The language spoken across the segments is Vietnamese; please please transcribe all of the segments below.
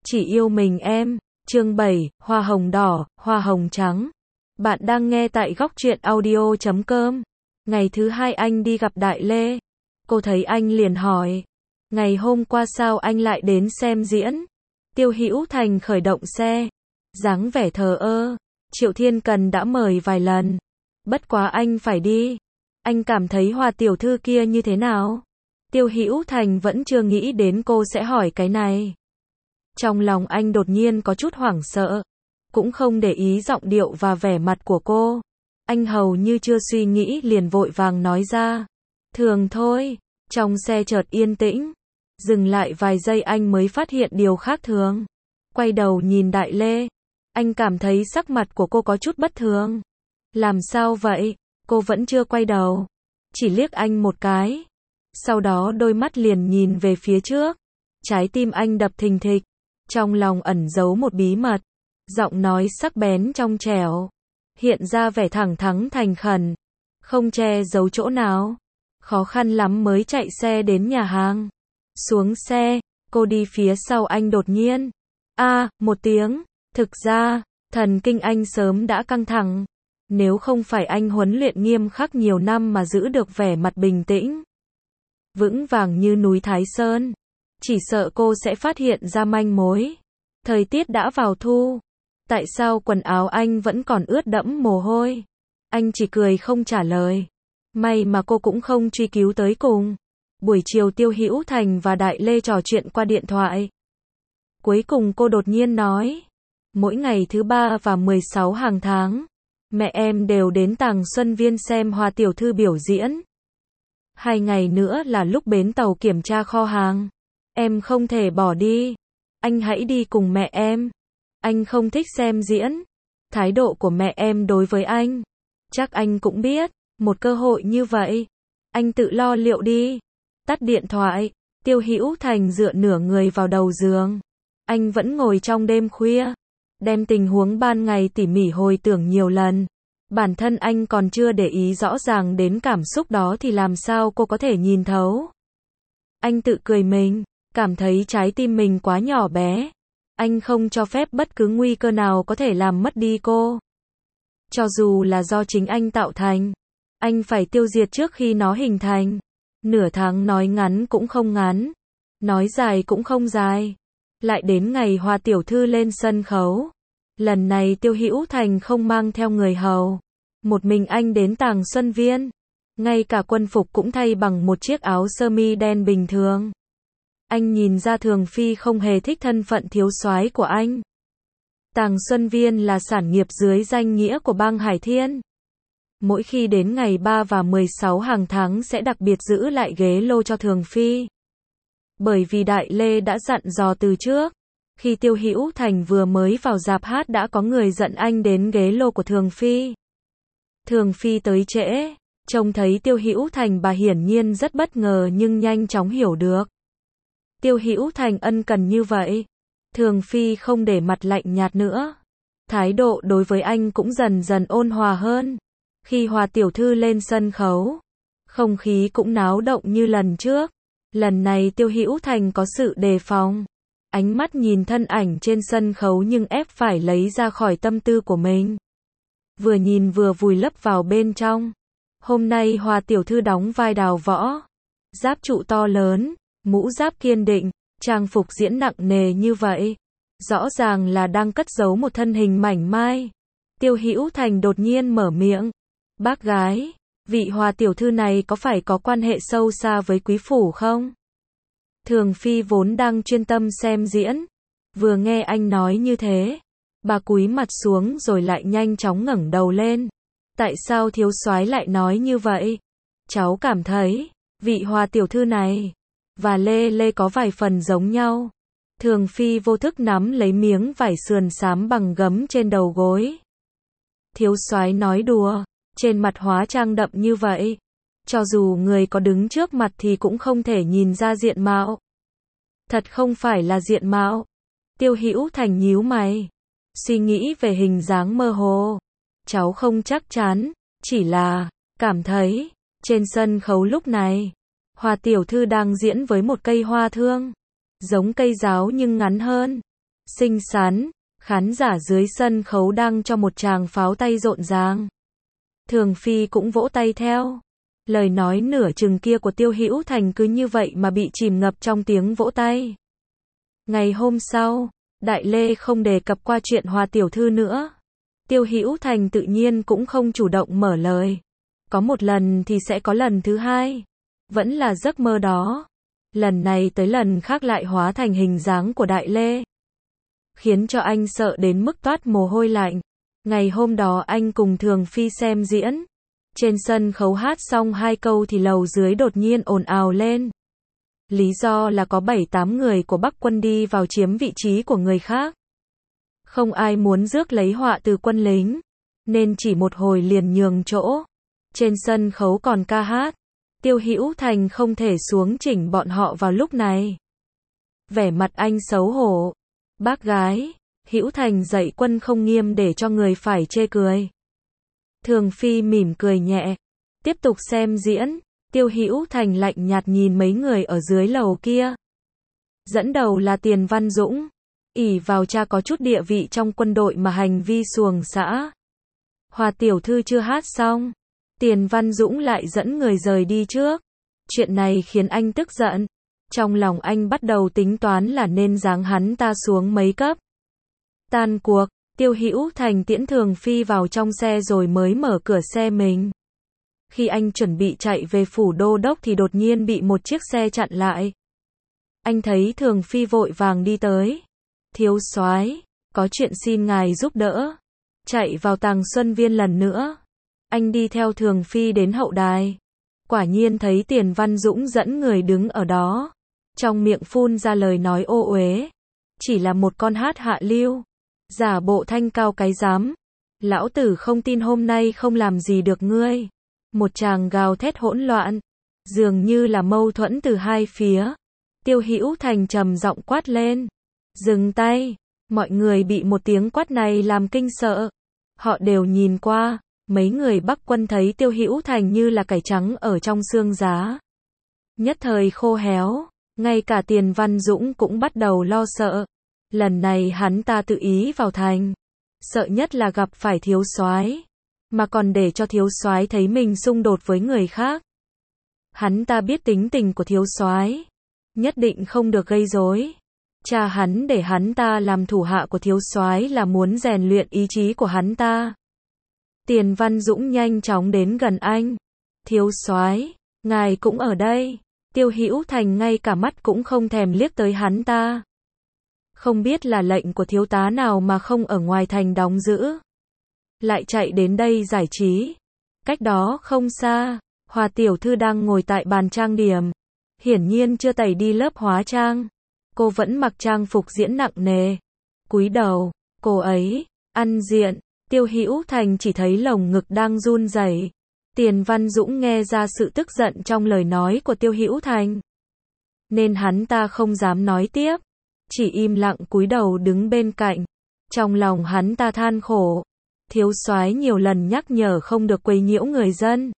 Chỉ yêu mình em. Chương 7, hoa hồng đỏ, hoa hồng trắng. Bạn đang nghe tại góc truyện audio.com. Ngày thứ hai anh đi gặp Đại Lê. Cô thấy anh liền hỏi. Ngày hôm qua sao anh lại đến xem diễn? Tiêu Hữu Thành khởi động xe. Dáng vẻ thờ ơ. Triệu Thiên Cần đã mời vài lần. Bất quá anh phải đi. Anh cảm thấy Hoa tiểu thư kia như thế nào? Tiêu Hữu Thành vẫn chưa nghĩ đến cô sẽ hỏi cái này. Trong lòng anh đột nhiên có chút hoảng sợ. Cũng không để ý giọng điệu và vẻ mặt của cô. Anh hầu như chưa suy nghĩ liền vội vàng nói ra. Thường thôi. Trong xe chợt yên tĩnh. Dừng lại vài giây anh mới phát hiện điều khác thường. Quay đầu nhìn Đại Lê. Anh cảm thấy sắc mặt của cô có chút bất thường. Làm sao vậy? Cô vẫn chưa quay đầu. Chỉ liếc anh một cái. Sau đó đôi mắt liền nhìn về phía trước. Trái tim anh đập thình thịch. Trong lòng ẩn giấu một bí mật. Giọng nói sắc bén trong trẻo. Hiện ra vẻ thẳng thắn thành khẩn. Không che giấu chỗ nào. Khó khăn lắm mới chạy xe đến nhà hàng. Xuống xe, cô đi phía sau anh đột nhiên. Một tiếng. Thực ra, thần kinh anh sớm đã căng thẳng. Nếu không phải anh huấn luyện nghiêm khắc nhiều năm mà giữ được vẻ mặt bình tĩnh. Vững vàng như núi Thái Sơn. Chỉ sợ cô sẽ phát hiện ra manh mối. Thời tiết đã vào thu. Tại sao quần áo anh vẫn còn ướt đẫm mồ hôi? Anh chỉ cười không trả lời. May mà cô cũng không truy cứu tới cùng. Buổi chiều Tiêu Hữu Thành và Đại Lê trò chuyện qua điện thoại. Cuối cùng cô đột nhiên nói. Mỗi ngày thứ 3 và 16 hàng tháng, mẹ em đều đến Tàng Xuân Viên xem Hoa tiểu thư biểu diễn. 2 ngày nữa là lúc bến tàu kiểm tra kho hàng. Em không thể bỏ đi. Anh hãy đi cùng mẹ em. Anh không thích xem diễn. Thái độ của mẹ em đối với anh, chắc anh cũng biết. Một cơ hội như vậy, anh tự lo liệu đi. Tắt điện thoại, Tiêu Hữu Thành dựa nửa người vào đầu giường. Anh vẫn ngồi trong đêm khuya, đem tình huống ban ngày tỉ mỉ hồi tưởng nhiều lần. Bản thân anh còn chưa để ý rõ ràng đến cảm xúc đó thì làm sao cô có thể nhìn thấu. Anh tự cười mình, cảm thấy trái tim mình quá nhỏ bé. Anh không cho phép bất cứ nguy cơ nào có thể làm mất đi cô. Cho dù là do chính anh tạo thành, anh phải tiêu diệt trước khi nó hình thành. Nửa tháng nói ngắn cũng không ngắn, nói dài cũng không dài. Lại đến ngày Hoa tiểu thư lên sân khấu. Lần này Tiêu Hữu Thành không mang theo người hầu. Một mình anh đến Tàng Xuân Viên. Ngay cả quân phục cũng thay bằng một chiếc áo sơ mi đen bình thường. Anh nhìn ra Thường Phi không hề thích thân phận thiếu soái của anh. Tàng Xuân Viên là sản nghiệp dưới danh nghĩa của bang Hải Thiên. Mỗi khi đến ngày 3 và 16 hàng tháng sẽ đặc biệt giữ lại ghế lô cho Thường Phi. Bởi vì Đại Lê đã dặn dò từ trước. Khi Tiêu Hữu Thành vừa mới vào rạp hát đã có người dẫn anh đến ghế lô của Thường Phi. Thường Phi tới trễ, trông thấy Tiêu Hữu Thành bà hiển nhiên rất bất ngờ nhưng nhanh chóng hiểu được. Tiêu Hữu Thành ân cần như vậy. Thường Phi không để mặt lạnh nhạt nữa. Thái độ đối với anh cũng dần dần ôn hòa hơn. Khi Hoa tiểu thư lên sân khấu, không khí cũng náo động như lần trước. Lần này Tiêu Hữu Thành có sự đề phòng. Ánh mắt nhìn thân ảnh trên sân khấu nhưng ép phải lấy ra khỏi tâm tư của mình. Vừa nhìn vừa vùi lấp vào bên trong. Hôm nay Hoa tiểu thư đóng vai Đào Võ. Giáp trụ to lớn, mũ giáp kiên định, trang phục diễn nặng nề như vậy. Rõ ràng là đang cất giấu một thân hình mảnh mai. Tiêu Hữu Thành đột nhiên mở miệng. Bác gái, vị Hoa tiểu thư này có phải có quan hệ sâu xa với quý phủ không? Thường Phi vốn đang chuyên tâm xem diễn. Vừa nghe anh nói như thế, bà cúi mặt xuống rồi lại nhanh chóng ngẩng đầu lên. Tại sao thiếu soái lại nói như vậy? Cháu cảm thấy, vị Hoa tiểu thư này và Lê có vài phần giống nhau. Thường Phi vô thức nắm lấy miếng vải sườn xám bằng gấm trên đầu gối. Thiếu soái nói đùa, trên mặt hóa trang đậm như vậy. Cho dù người có đứng trước mặt thì cũng không thể nhìn ra diện mạo. Thật không phải là diện mạo. Tiêu Hữu Thành nhíu mày. Suy nghĩ về hình dáng mơ hồ. Cháu không chắc chắn, chỉ là cảm thấy trên sân khấu lúc này Hoa tiểu thư đang diễn với một cây hoa thương. Giống cây giáo nhưng ngắn hơn. xinh xắn. Khán giả dưới sân khấu đang cho một tràng pháo tay rộn ràng. Thường Phi cũng vỗ tay theo. Lời nói nửa chừng kia của Tiêu Hữu Thành cứ như vậy mà bị chìm ngập trong tiếng vỗ tay. Ngày hôm sau, Đại Lê không đề cập qua chuyện Hoa tiểu thư nữa. Tiêu Hữu Thành tự nhiên cũng không chủ động mở lời. Có một lần thì sẽ có lần thứ hai. Vẫn là giấc mơ đó. Lần này tới lần khác lại hóa thành hình dáng của Đại Lê. Khiến cho anh sợ đến mức toát mồ hôi lạnh. Ngày hôm đó anh cùng Thường Phi xem diễn. Trên sân khấu hát xong 2 câu thì lầu dưới đột nhiên ồn ào lên. Lý do là có 7-8 người của Bắc quân đi vào chiếm vị trí của người khác. Không ai muốn rước lấy họa từ quân lính, nên chỉ một hồi liền nhường chỗ. Trên sân khấu còn ca hát. Tiêu Hữu Thành không thể xuống chỉnh bọn họ vào lúc này. Vẻ mặt anh xấu hổ. Bác gái, Hữu Thành dạy quân không nghiêm để cho người phải chê cười. Thường Phi mỉm cười nhẹ. Tiếp tục xem diễn. Tiêu Hữu Thành lạnh nhạt nhìn mấy người ở dưới lầu kia. Dẫn đầu là Tiền Văn Dũng. Ỷ vào cha có chút địa vị trong quân đội mà hành vi xuồng xã. Hoa tiểu thư chưa hát xong. Tiền Văn Dũng lại dẫn người rời đi trước. Chuyện này khiến anh tức giận. Trong lòng anh bắt đầu tính toán là nên giáng hắn ta xuống mấy cấp. Tan cuộc, Tiêu Hữu Thành tiễn Thường Phi vào trong xe rồi mới mở cửa xe mình. Khi anh chuẩn bị chạy về phủ đô đốc thì đột nhiên bị một chiếc xe chặn lại. Anh thấy Thường Phi vội vàng đi tới. Thiếu soái, có chuyện xin ngài giúp đỡ. Chạy vào Tàng Xuân Viên lần nữa. Anh đi theo Thường Phi đến hậu đài. Quả nhiên thấy Tiền Văn Dũng dẫn người đứng ở đó. Trong miệng phun ra lời nói ô uế. Chỉ là một con hát hạ lưu. Giả bộ thanh cao cái dám. Lão tử không tin hôm nay không làm gì được ngươi. Một tràng gào thét hỗn loạn. Dường như là mâu thuẫn từ hai phía. Tiêu Hữu Thành trầm giọng quát lên. Dừng tay. Mọi người bị một tiếng quát này làm kinh sợ. Họ đều nhìn qua. Mấy người Bắc quân thấy Tiêu Hữu Thành như là cải trắng ở trong xương giá. Nhất thời khô héo. Ngay cả Tiền Văn Dũng cũng bắt đầu lo sợ. Lần này hắn ta tự ý vào thành. Sợ nhất là gặp phải thiếu soái, mà còn để cho thiếu soái thấy mình xung đột với người khác. Hắn ta biết tính tình của thiếu soái, nhất định không được gây rối. Cha hắn để hắn ta làm thủ hạ của thiếu soái là muốn rèn luyện ý chí của hắn ta. Tiền Văn Dũng nhanh chóng đến gần anh. Thiếu soái, ngài cũng ở đây. Tiêu Hữu Thành ngay cả mắt cũng không thèm liếc tới hắn ta. Không biết là lệnh của thiếu tá nào mà không ở ngoài thành đóng giữ. Lại chạy đến đây giải trí. Cách đó không xa, Hoa tiểu thư đang ngồi tại bàn trang điểm. Hiển nhiên chưa tẩy đi lớp hóa trang. Cô vẫn mặc trang phục diễn nặng nề. Cúi đầu, cô ấy, ăn diện. Tiêu Hữu Thành chỉ thấy lồng ngực đang run rẩy. Tiền Văn Dũng nghe ra sự tức giận trong lời nói của Tiêu Hữu Thành. Nên hắn ta không dám nói tiếp. Chỉ im lặng cúi đầu đứng bên cạnh. Trong lòng hắn ta than khổ. Thiếu soái nhiều lần nhắc nhở không được quấy nhiễu người dân.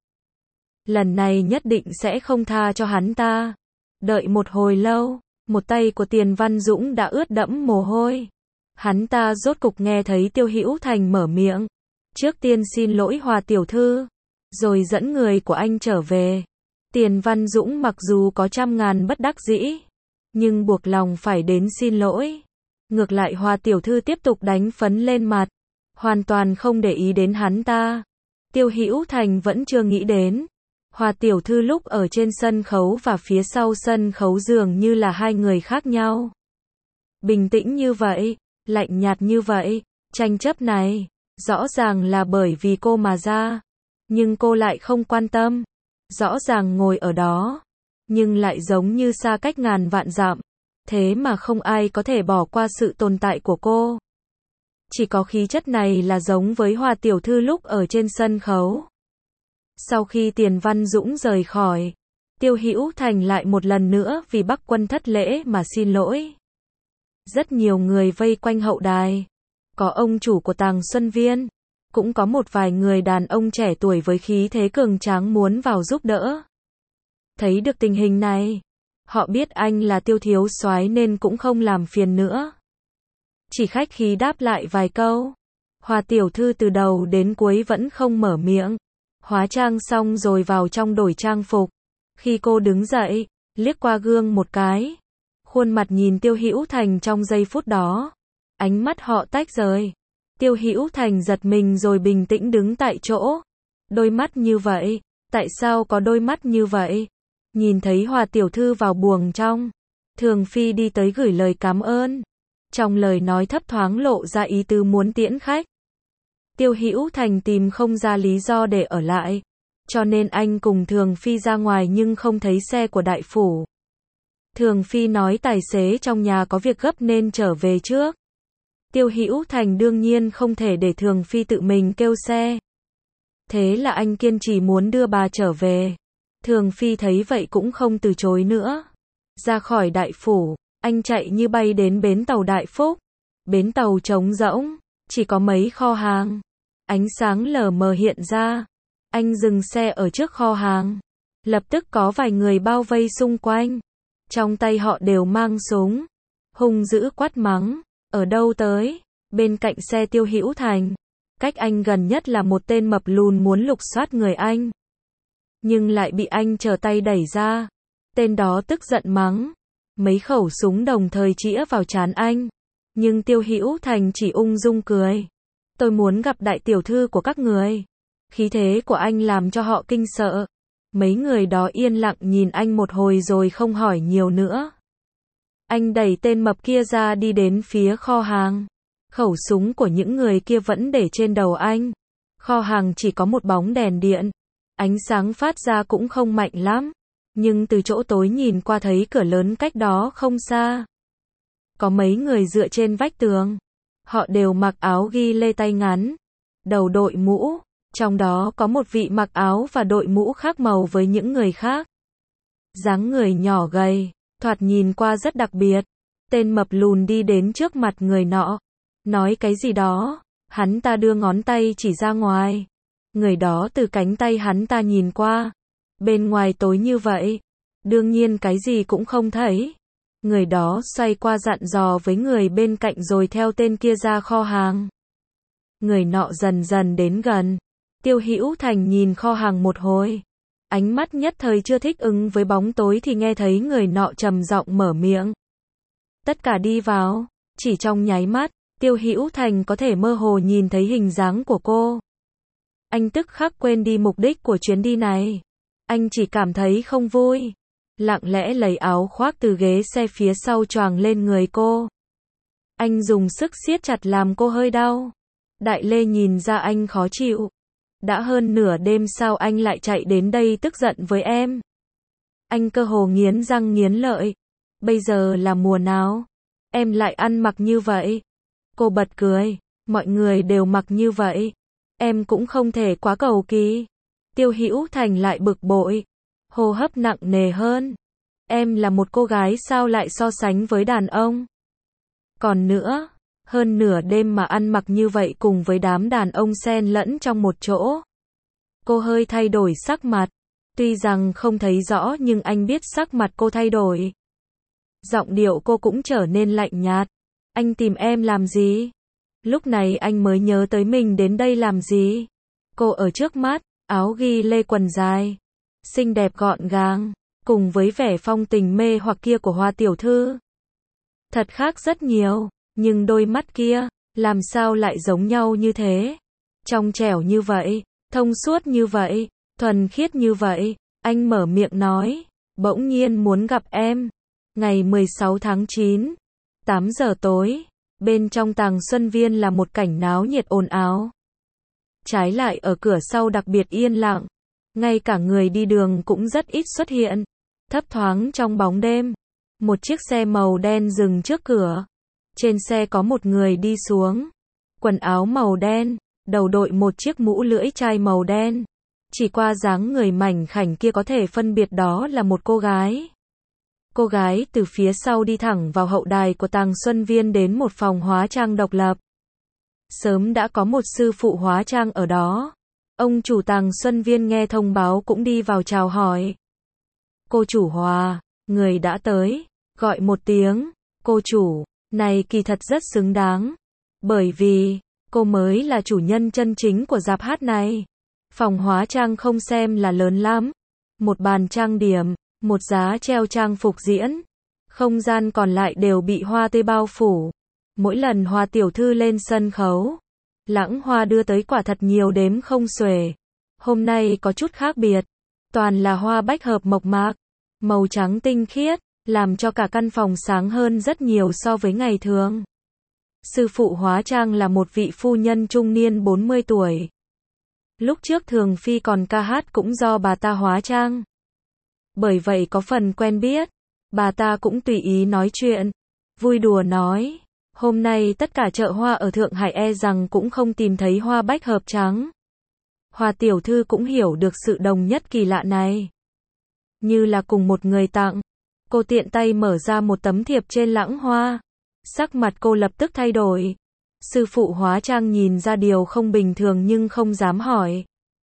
Lần này nhất định sẽ không tha cho hắn ta. Đợi một hồi lâu, một tay của Tiền Văn Dũng đã ướt đẫm mồ hôi. Hắn ta rốt cục nghe thấy Tiêu Hữu Thành mở miệng. Trước tiên xin lỗi Hoa tiểu thư, rồi dẫn người của anh trở về. Tiền Văn Dũng mặc dù có trăm ngàn bất đắc dĩ, nhưng buộc lòng phải đến xin lỗi. Ngược lại Hoa tiểu thư tiếp tục đánh phấn lên mặt, hoàn toàn không để ý đến hắn ta. Tiêu Hữu Thành vẫn chưa nghĩ đến. Hoa tiểu thư lúc ở trên sân khấu và phía sau sân khấu dường như là hai người khác nhau. Bình tĩnh như vậy, lạnh nhạt như vậy, tranh chấp này, rõ ràng là bởi vì cô mà ra. Nhưng cô lại không quan tâm. Rõ ràng ngồi ở đó, nhưng lại giống như xa cách ngàn vạn dặm. Thế mà không ai có thể bỏ qua sự tồn tại của cô. Chỉ có khí chất này là giống với Hoa tiểu thư lúc ở trên sân khấu. Sau khi Tiền Văn Dũng rời khỏi, Tiêu Hữu Thành lại một lần nữa vì Bắc quân thất lễ mà xin lỗi. Rất nhiều người vây quanh hậu đài. Có ông chủ của Tàng Xuân Viên. Cũng có một vài người đàn ông trẻ tuổi với khí thế cường tráng muốn vào giúp đỡ. Thấy được tình hình này, họ biết anh là Tiêu thiếu soái nên cũng không làm phiền nữa. chỉ khách khí đáp lại vài câu. Hoa tiểu thư từ đầu đến cuối vẫn không mở miệng. Hóa trang xong rồi vào trong đổi trang phục. Khi cô đứng dậy, liếc qua gương một cái, khuôn mặt nhìn Tiêu Hữu Thành trong giây phút đó, ánh mắt họ tách rời. Tiêu Hữu Thành giật mình rồi bình tĩnh đứng tại chỗ. Đôi mắt như vậy, tại sao có đôi mắt như vậy? Nhìn thấy Hoa tiểu thư vào buồng trong, Thường Phi đi tới gửi lời cảm ơn. Trong lời nói thấp thoáng lộ ra ý tứ muốn tiễn khách. Tiêu Hữu Thành tìm không ra lý do để ở lại, cho nên anh cùng Thường Phi ra ngoài nhưng không thấy xe của đại phủ. Thường Phi nói tài xế trong nhà có việc gấp nên trở về trước. Tiêu Hữu Thành đương nhiên không thể để Thường Phi tự mình kêu xe. Thế là anh kiên trì muốn đưa bà trở về. Thường Phi thấy vậy cũng không từ chối nữa. Ra khỏi đại phủ, anh chạy như bay đến bến tàu Đại Phúc. Bến tàu trống rỗng, chỉ có mấy kho hàng. Ánh sáng lờ mờ hiện ra. Anh dừng xe ở trước kho hàng. Lập tức có vài người bao vây xung quanh. Trong tay họ đều mang súng. Hung dữ quát mắng. Ở đâu tới? Bên cạnh xe Tiêu Hữu Thành. Cách anh gần nhất là một tên mập lùn muốn lục soát người anh. Nhưng lại bị anh trở tay đẩy ra. Tên đó tức giận mắng. Mấy khẩu súng đồng thời chĩa vào trán anh. Nhưng Tiêu Hữu Thành chỉ ung dung cười. Tôi muốn gặp đại tiểu thư của các người. Khí thế của anh làm cho họ kinh sợ. Mấy người đó yên lặng nhìn anh một hồi rồi không hỏi nhiều nữa. Anh đẩy tên mập kia ra đi đến phía kho hàng. Khẩu súng của những người kia vẫn để trên đầu anh. Kho hàng chỉ có một bóng đèn điện. Ánh sáng phát ra cũng không mạnh lắm. Nhưng từ chỗ tối nhìn qua thấy cửa lớn cách đó không xa. Có mấy người dựa trên vách tường. Họ đều mặc áo ghi lê tay ngắn. Đầu đội mũ. Trong đó có một vị mặc áo và đội mũ khác màu với những người khác. Dáng người nhỏ gầy, thoạt nhìn qua rất đặc biệt. Tên mập lùn đi đến trước mặt người nọ. Nói cái gì đó. Hắn ta đưa ngón tay chỉ ra ngoài. Người đó từ cánh tay hắn ta nhìn qua. Bên ngoài tối như vậy. Đương nhiên cái gì cũng không thấy. Người đó xoay qua dặn dò với người bên cạnh rồi theo tên kia ra kho hàng. Người nọ dần dần đến gần. Tiêu Hữu Thành nhìn kho hàng một hồi. Ánh mắt nhất thời chưa thích ứng với bóng tối thì nghe thấy người nọ trầm giọng mở miệng. Tất cả đi vào. Chỉ trong nháy mắt, Tiêu Hữu Thành có thể mơ hồ nhìn thấy hình dáng của cô. Anh tức khắc quên đi mục đích của chuyến đi này. Anh chỉ cảm thấy không vui. Lặng lẽ lấy áo khoác từ ghế xe phía sau choàng lên người cô. Anh dùng sức siết chặt làm cô hơi đau. Đại Lê nhìn ra anh khó chịu. Đã hơn nửa đêm sao anh lại chạy đến đây tức giận với em? Anh cơ hồ nghiến răng nghiến lợi. Bây giờ là mùa nào? Em lại ăn mặc như vậy. Cô bật cười. Mọi người đều mặc như vậy. Em cũng không thể quá cầu kỳ. Tiêu Hữu Thành lại bực bội. Hô hấp nặng nề hơn. Em là một cô gái sao lại so sánh với đàn ông? Còn nữa, hơn nửa đêm mà ăn mặc như vậy cùng với đám đàn ông xen lẫn trong một chỗ. Cô hơi thay đổi sắc mặt. Tuy rằng không thấy rõ nhưng anh biết sắc mặt cô thay đổi. Giọng điệu cô cũng trở nên lạnh nhạt. Anh tìm em làm gì? Lúc này anh mới nhớ tới mình đến đây làm gì. Cô ở trước mắt, áo ghi lê quần dài. Xinh đẹp gọn gàng, cùng với vẻ phong tình mê hoặc kia của Hoa tiểu thư. Thật khác rất nhiều, nhưng đôi mắt kia, làm sao lại giống nhau như thế? Trong trẻo như vậy, thông suốt như vậy, thuần khiết như vậy. Anh mở miệng nói, bỗng nhiên muốn gặp em. Ngày 16 tháng 9, 8 giờ tối, bên trong Tàng Xuân Viên là một cảnh náo nhiệt ồn ào. Trái lại ở cửa sau đặc biệt yên lặng. Ngay cả người đi đường cũng rất ít xuất hiện. Thấp thoáng trong bóng đêm. Một chiếc xe màu đen dừng trước cửa. Trên xe có một người đi xuống. Quần áo màu đen, đầu đội một chiếc mũ lưỡi chai màu đen. Chỉ qua dáng người mảnh khảnh kia có thể phân biệt đó là một cô gái. Cô gái từ phía sau đi thẳng vào hậu đài của Tàng Xuân Viên đến một phòng hóa trang độc lập. Sớm đã có một sư phụ hóa trang ở đó. Ông chủ Tàng Xuân Viên nghe thông báo cũng đi vào chào hỏi. Cô chủ Hòa, người đã tới, gọi một tiếng, cô chủ, Này kỳ thật rất xứng đáng. Bởi vì, cô mới là chủ nhân chân chính của rạp hát này. Phòng hóa trang không xem là lớn lắm. Một bàn trang điểm, một giá treo trang phục diễn. Không gian còn lại đều bị hoa tươi bao phủ. Mỗi lần Hoa tiểu thư lên sân khấu, lãng hoa đưa tới quả thật nhiều đếm không xuể. Hôm nay có chút khác biệt. Toàn là hoa bách hợp mộc mạc, màu trắng tinh khiết, làm cho cả căn phòng sáng hơn rất nhiều so với ngày thường. Sư phụ hóa trang là một vị phu nhân trung niên 40 tuổi. Lúc trước Thường Phi còn ca hát cũng do bà ta hóa trang. Bởi vậy có phần quen biết. Bà ta cũng tùy ý nói chuyện. Vui đùa nói. Hôm nay tất cả chợ hoa ở Thượng Hải e rằng cũng không tìm thấy hoa bách hợp trắng. Hoa tiểu thư cũng hiểu được sự đồng nhất kỳ lạ này. Như là cùng một người tặng. Cô tiện tay mở ra một tấm thiệp trên lãng hoa. Sắc mặt cô lập tức thay đổi. Sư phụ hóa trang nhìn ra điều không bình thường nhưng không dám hỏi.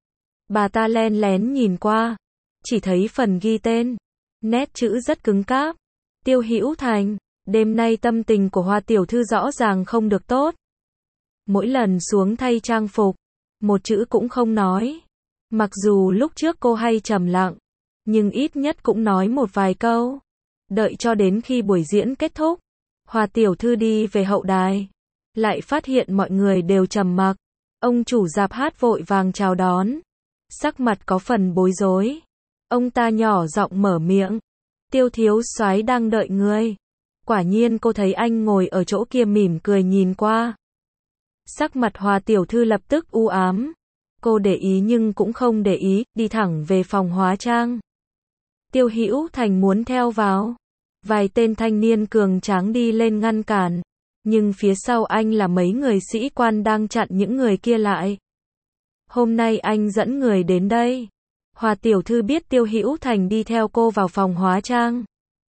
Bà ta len lén nhìn qua. Chỉ thấy phần ghi tên. Nét chữ rất cứng cáp. Tiêu Hữu Thành. Đêm nay tâm tình của Hoa tiểu thư rõ ràng không được tốt. Mỗi lần xuống thay trang phục, một chữ cũng không nói. Mặc dù lúc trước cô hay trầm lặng, nhưng ít nhất cũng nói một vài câu. Đợi cho đến khi buổi diễn kết thúc, Hoa tiểu thư đi về hậu đài, lại phát hiện mọi người đều trầm mặc. Ông chủ rạp hát vội vàng chào đón, sắc mặt có phần bối rối. Ông ta nhỏ giọng mở miệng, Tiêu thiếu soái đang đợi ngươi. Quả nhiên cô thấy anh ngồi ở chỗ kia mỉm cười nhìn qua. Sắc mặt Hoa tiểu thư lập tức u ám. Cô để ý nhưng cũng không để ý, đi thẳng về phòng hóa trang. Tiêu Hữu Thành muốn theo vào. Vài tên thanh niên cường tráng đi lên ngăn cản. Nhưng phía sau anh là mấy người sĩ quan đang chặn những người kia lại. Hôm nay anh dẫn người đến đây. Hoa tiểu thư biết Tiêu Hữu Thành đi theo cô vào phòng hóa trang.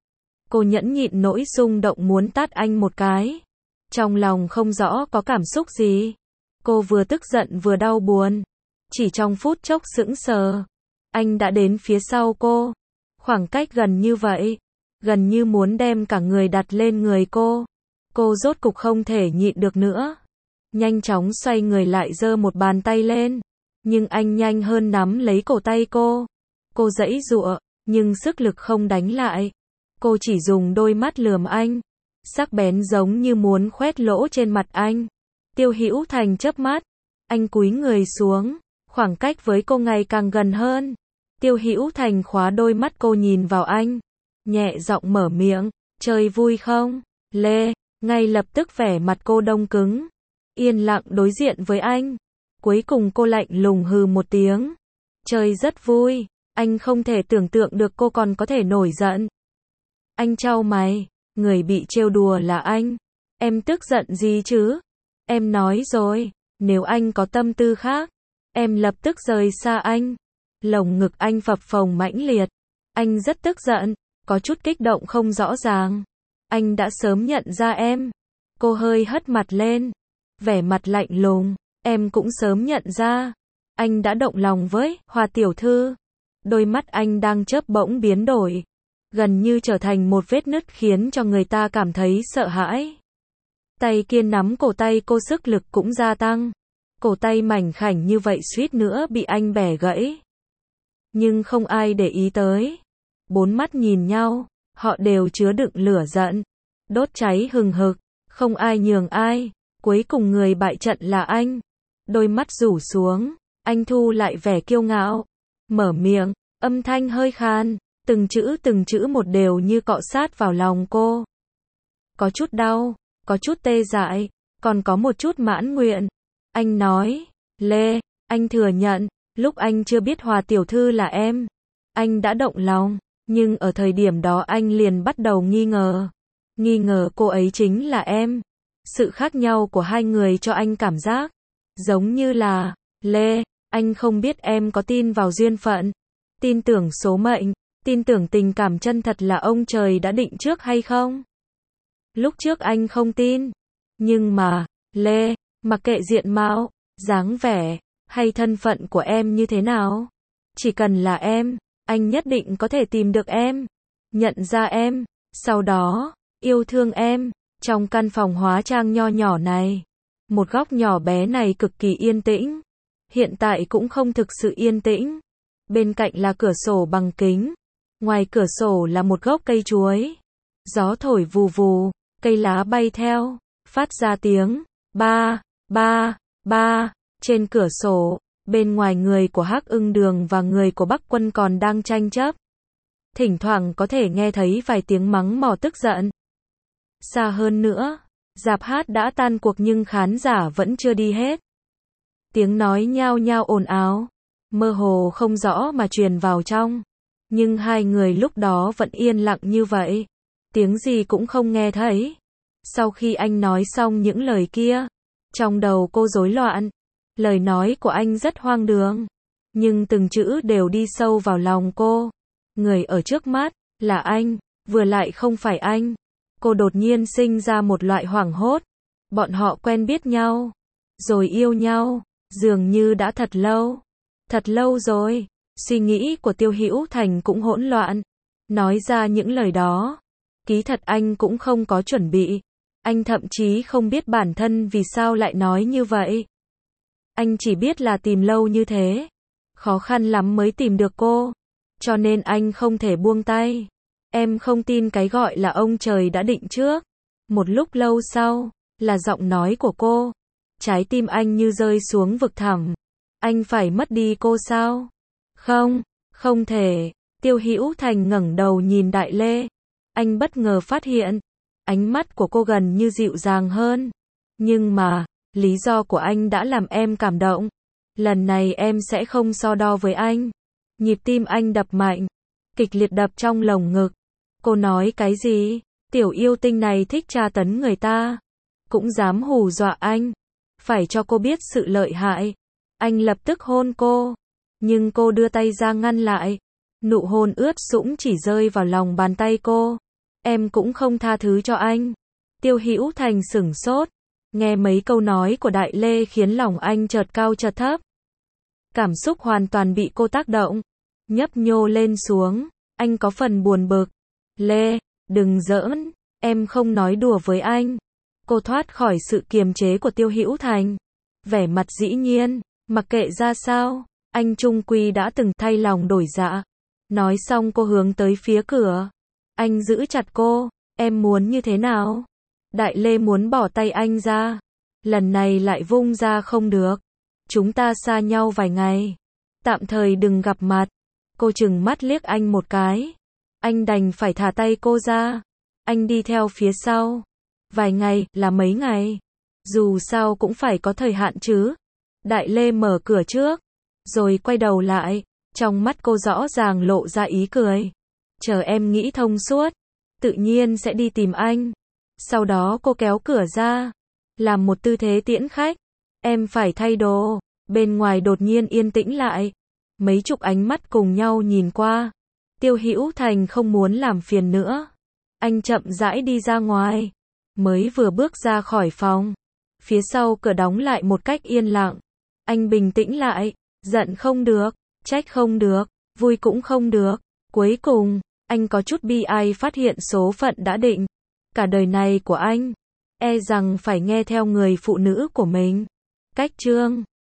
Cô nhẫn nhịn nỗi xung động muốn tát anh một cái. Trong lòng không rõ có cảm xúc gì. Cô vừa tức giận vừa đau buồn. Chỉ trong phút chốc sững sờ. Anh đã đến phía sau cô. Khoảng cách gần như vậy. Gần như muốn đem cả người đặt lên người cô. Cô rốt cục không thể nhịn được nữa. Nhanh chóng xoay người lại giơ một bàn tay lên. Nhưng anh nhanh hơn nắm lấy cổ tay cô. Cô giãy giụa, nhưng sức lực không đánh lại. Cô chỉ dùng đôi mắt lườm anh. Sắc bén giống như muốn khoét lỗ trên mặt anh. Tiêu Hữu Thành chớp mắt. Anh cúi người xuống. Khoảng cách với cô ngày càng gần hơn. Tiêu Hữu Thành khóa đôi mắt cô nhìn vào anh. Nhẹ giọng mở miệng. Chơi vui không? Lê. Ngay lập tức vẻ mặt cô đông cứng. Yên lặng đối diện với anh. Cuối cùng cô lạnh lùng hừ một tiếng. Chơi rất vui. Anh không thể tưởng tượng được cô còn có thể nổi giận. Anh chau mày. Người bị trêu đùa là anh. Em tức giận gì chứ? Em nói rồi. Nếu anh có tâm tư khác, em lập tức rời xa anh. Lồng ngực anh phập phồng mãnh liệt. Anh rất tức giận. Có chút kích động không rõ ràng. Anh đã sớm nhận ra em. Cô hơi hất mặt lên. Vẻ mặt lạnh lùng. Em cũng sớm nhận ra. Anh đã động lòng với Hoa tiểu thư. Đôi mắt anh đang chớp bỗng biến đổi. Gần như trở thành một vết nứt khiến cho người ta cảm thấy sợ hãi. Tay kia nắm cổ tay cô sức lực cũng gia tăng. Cổ tay mảnh khảnh như vậy suýt nữa bị anh bẻ gãy. Nhưng không ai để ý tới. Bốn mắt nhìn nhau, họ đều chứa đựng lửa giận. Đốt cháy hừng hực, không ai nhường ai. Cuối cùng người bại trận là anh. Đôi mắt rủ xuống, anh thu lại vẻ kiêu ngạo. Mở miệng, âm thanh hơi khan. Từng chữ một đều như cọ sát vào lòng cô. Có chút đau, có chút tê dại, còn có một chút mãn nguyện. Anh nói, Lê, anh thừa nhận, lúc anh chưa biết Hoa tiểu thư là em, anh đã động lòng, nhưng ở thời điểm đó anh liền bắt đầu nghi ngờ. Nghi ngờ cô ấy chính là em. Sự khác nhau của hai người cho anh cảm giác giống như là, Lê, anh không biết em có tin vào duyên phận, tin tưởng số mệnh, tin tưởng tình cảm chân thật là ông trời đã định trước hay không? Lúc trước anh không tin. Nhưng mà, Lê, mặc kệ diện mạo, dáng vẻ, hay thân phận của em như thế nào, chỉ cần là em, anh nhất định có thể tìm được em, nhận ra em, sau đó, yêu thương em, Trong căn phòng hóa trang nho nhỏ này, một góc nhỏ bé này cực kỳ yên tĩnh. Hiện tại cũng không thực sự yên tĩnh. Bên cạnh là cửa sổ bằng kính. Ngoài cửa sổ là một gốc cây chuối. Gió thổi vù vù, cây lá bay theo, phát ra tiếng ba, ba, ba. Trên cửa sổ, bên ngoài người của Hắc Ưng Đường và người của Bắc Quân còn đang tranh chấp. Thỉnh thoảng có thể nghe thấy vài tiếng mắng mỏ tức giận. Xa hơn nữa, rạp hát đã tan cuộc nhưng khán giả vẫn chưa đi hết. Tiếng nói nhao nhao ồn ào, mơ hồ không rõ mà truyền vào trong. Nhưng hai người lúc đó vẫn yên lặng như vậy. Tiếng gì cũng không nghe thấy. Sau khi anh nói xong những lời kia, trong đầu cô rối loạn. Lời nói của anh rất hoang đường, nhưng từng chữ đều đi sâu vào lòng cô. Người ở trước mắt là anh, vừa lại không phải anh. Cô đột nhiên sinh ra một loại hoảng hốt. Bọn họ quen biết nhau, rồi yêu nhau, dường như đã thật lâu rồi. Suy nghĩ của Tiêu Hữu Thành cũng hỗn loạn. Nói ra những lời đó, kỳ thật anh cũng không có chuẩn bị. Anh thậm chí không biết bản thân vì sao lại nói như vậy. Anh chỉ biết là tìm lâu như thế, khó khăn lắm mới tìm được cô, cho nên anh không thể buông tay. Em không tin cái gọi là ông trời đã định trước. Một lúc lâu sau, là giọng nói của cô. Trái tim anh như rơi xuống vực thẳm. Anh phải mất đi cô sao? Không, không thể. Tiêu Hữu Thành ngẩng đầu nhìn Đại Lê. Anh bất ngờ phát hiện, ánh mắt của cô gần như dịu dàng hơn. Nhưng mà, lý do của anh đã làm em cảm động. Lần này em sẽ không so đo với anh. Nhịp tim anh đập mạnh, kịch liệt đập trong lồng ngực. Cô nói cái gì? Tiểu yêu tinh này thích tra tấn người ta, cũng dám hù dọa anh. Phải cho cô biết sự lợi hại. Anh lập tức hôn cô, nhưng cô đưa tay ra ngăn lại. Nụ hôn ướt sũng chỉ rơi vào lòng bàn tay cô. Em cũng không tha thứ cho anh. Tiêu Hữu Thành sửng sốt. Nghe mấy câu nói của Đại Lê khiến lòng anh chợt cao chợt thấp. Cảm xúc hoàn toàn bị cô tác động, nhấp nhô lên xuống. Anh có phần buồn bực. Lê, đừng giỡn, em không nói đùa với anh. Cô thoát khỏi sự kiềm chế của Tiêu Hữu Thành. Vẻ mặt dĩ nhiên, mặc kệ ra sao, anh chung quy đã từng thay lòng đổi dạ. Nói xong cô hướng tới phía cửa. Anh giữ chặt cô. Em muốn như thế nào? Đại Lê muốn bỏ tay anh ra. Lần này lại vung ra không được. Chúng ta xa nhau vài ngày, tạm thời đừng gặp mặt. Cô trừng mắt liếc anh một cái. Anh đành phải thả tay cô ra. Anh đi theo phía sau. Vài ngày là mấy ngày? Dù sao cũng phải có thời hạn chứ. Đại Lê mở cửa trước, rồi quay đầu lại. Trong mắt cô rõ ràng lộ ra ý cười. Chờ em nghĩ thông suốt, tự nhiên sẽ đi tìm anh. Sau đó cô kéo cửa ra, làm một tư thế tiễn khách. Em phải thay đồ. Bên ngoài đột nhiên yên tĩnh lại. Mấy chục ánh mắt cùng nhau nhìn qua. Tiêu Hữu Thành không muốn làm phiền nữa. Anh chậm rãi đi ra ngoài. Mới vừa bước ra khỏi phòng, phía sau cửa đóng lại một cách yên lặng. Anh bình tĩnh lại. Giận không được, trách không được, vui cũng không được. Cuối cùng, anh có chút bi ai phát hiện số phận đã định. Cả đời này của anh, e rằng phải nghe theo người phụ nữ của mình. Cách chương